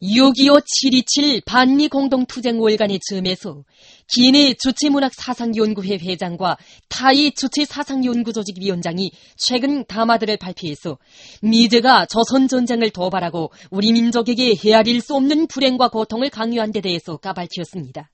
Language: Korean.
6.25 7.27 반미 공동투쟁 월간의 즈음에서 기내 주체문학사상연구회 회장과 타이 주체사상연구조직위원장이 최근 담화들을 발표해서 미제가 조선전쟁을 도발하고 우리 민족에게 헤아릴 수 없는 불행과 고통을 강요한 데 대해서 까발키웠습니다.